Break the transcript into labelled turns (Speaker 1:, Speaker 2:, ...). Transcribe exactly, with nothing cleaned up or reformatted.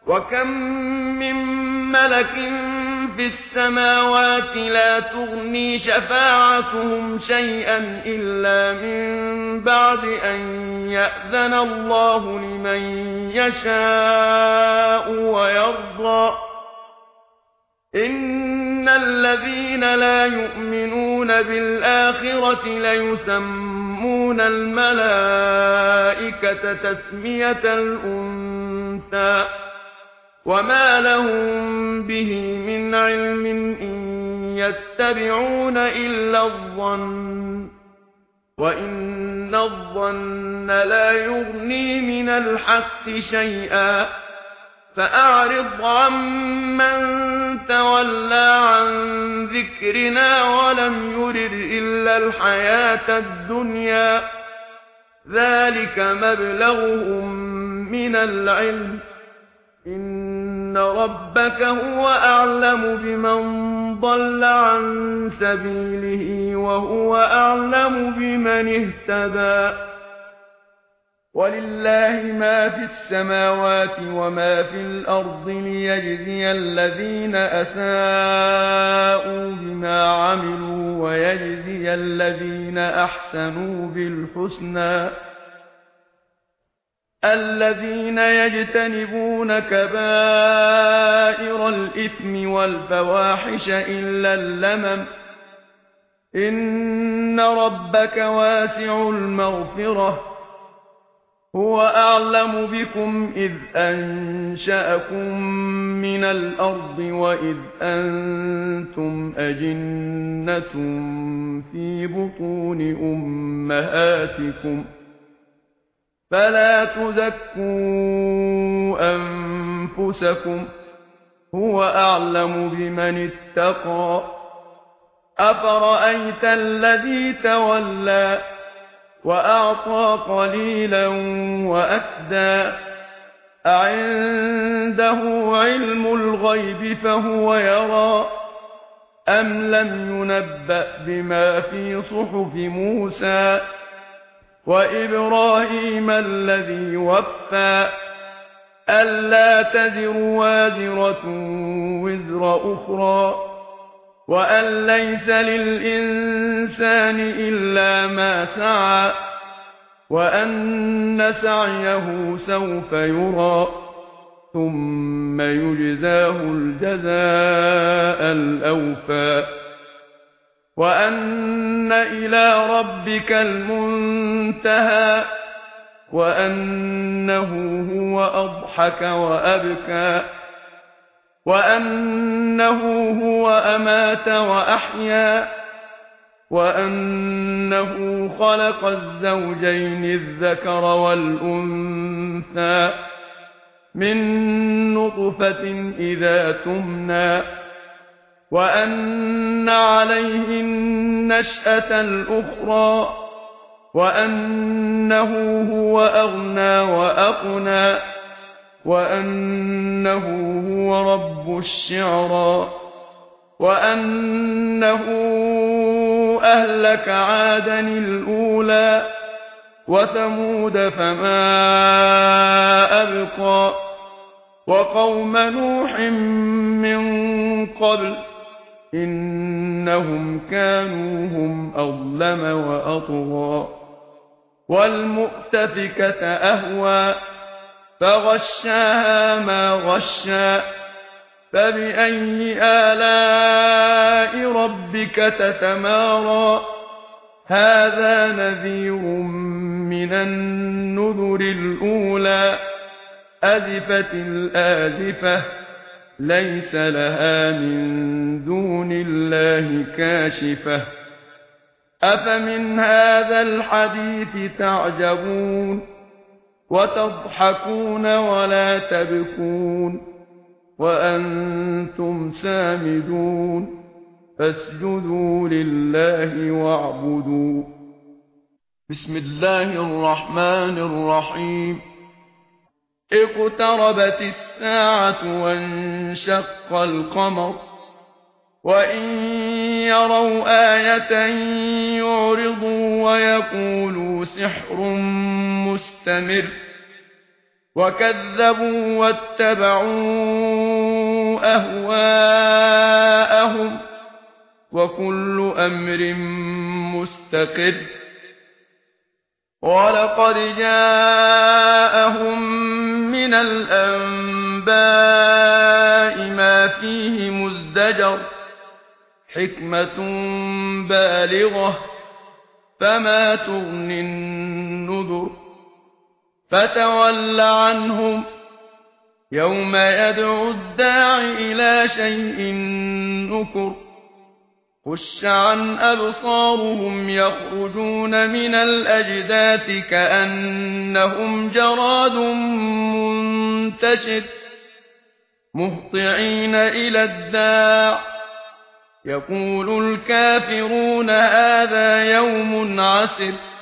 Speaker 1: وكم من ملك في السماوات لا تغني شفاعتهم شيئا إلا من بعد أن يأذن الله لمن يشاء ويرضى إن الذين لا يؤمنون بالآخرة ليسمون الملائكة تسمية الأنثى وما لهم به من علم إن يتبعون إلا الظن وإن الظن لا يغني من الحق شيئا فأعرض عمن تولى عن ذكرنا ولم يرد إلا الحياة الدنيا ذلك مبلغهم من العلم إن ربك هو أعلم بمن ضل عن سبيله وهو أعلم بمن اهتدى ولله ما في السماوات وما في الأرض ليجزي الذين أساءوا بما عملوا ويجزي الذين أحسنوا بالحسنى الذين يجتنبون كبائر الإثم والفواحش إلا اللمم إن ربك واسع المغفرة هو أعلم بكم إذ أنشأكم من الأرض وإذ أنتم أجنة في بطون أمهاتكم فلا تزكوا أنفسكم هو أعلم بمن اتقى أفرأيت الذي تولى وأعطى قليلا وأكدى أعنده علم الغيب فهو يرى أم لم ينبأ بما في صحف موسى وإبراهيم الذي وفى ألا تزر وازرة وزر أخرى وأن ليس للإنسان إلا ما سعى وأن سعيه سوف يرى ثم يجزاه الجزاء الأوفى وأن إلى ربك المنتهى وأنه هو أضحك وأبكى وأنه هو أمات وأحيا وأنه خلق الزوجين الذكر والأنثى من نطفة إذا تمنى وأن عليه النشأة الأخرى وأنه هو أغنى وأقنى وأنه هو رب الشعرى وأنه أهلك عادا الأولى وثمود فما أبقى وقوم نوح من قبل إنهم كانوا هم أظلم وأطغى والمؤتفكة أهوى فغشاها ما غشا فبأي آلاء ربك تتمارى هذا نذير من النذر الأولى أزفت الآزفة ليس لها من دون الله كاشفة أفمن هذا الحديث تعجبون وتضحكون ولا تبكون وأنتم سامدون فاسجدوا لله واعبدوا بسم الله الرحمن الرحيم اقتربت الساعة وانشق القمر وإن يروا آية يعرضوا ويقولوا سحر مستمر وكذبوا واتبعوا أهواءهم وكل أمر مستقر ولقد جاءهم من الأنباء ما فيه مزدجر حكمة بالغة فما تغني النذر فتول عنهم يوم يدعو الداع إلى شيء نكر خش عن أبصارهم يخرجون من الأجداث كأنهم جراد منتشر مهطعين إلى الداع يقول الكافرون هذا يوم عسر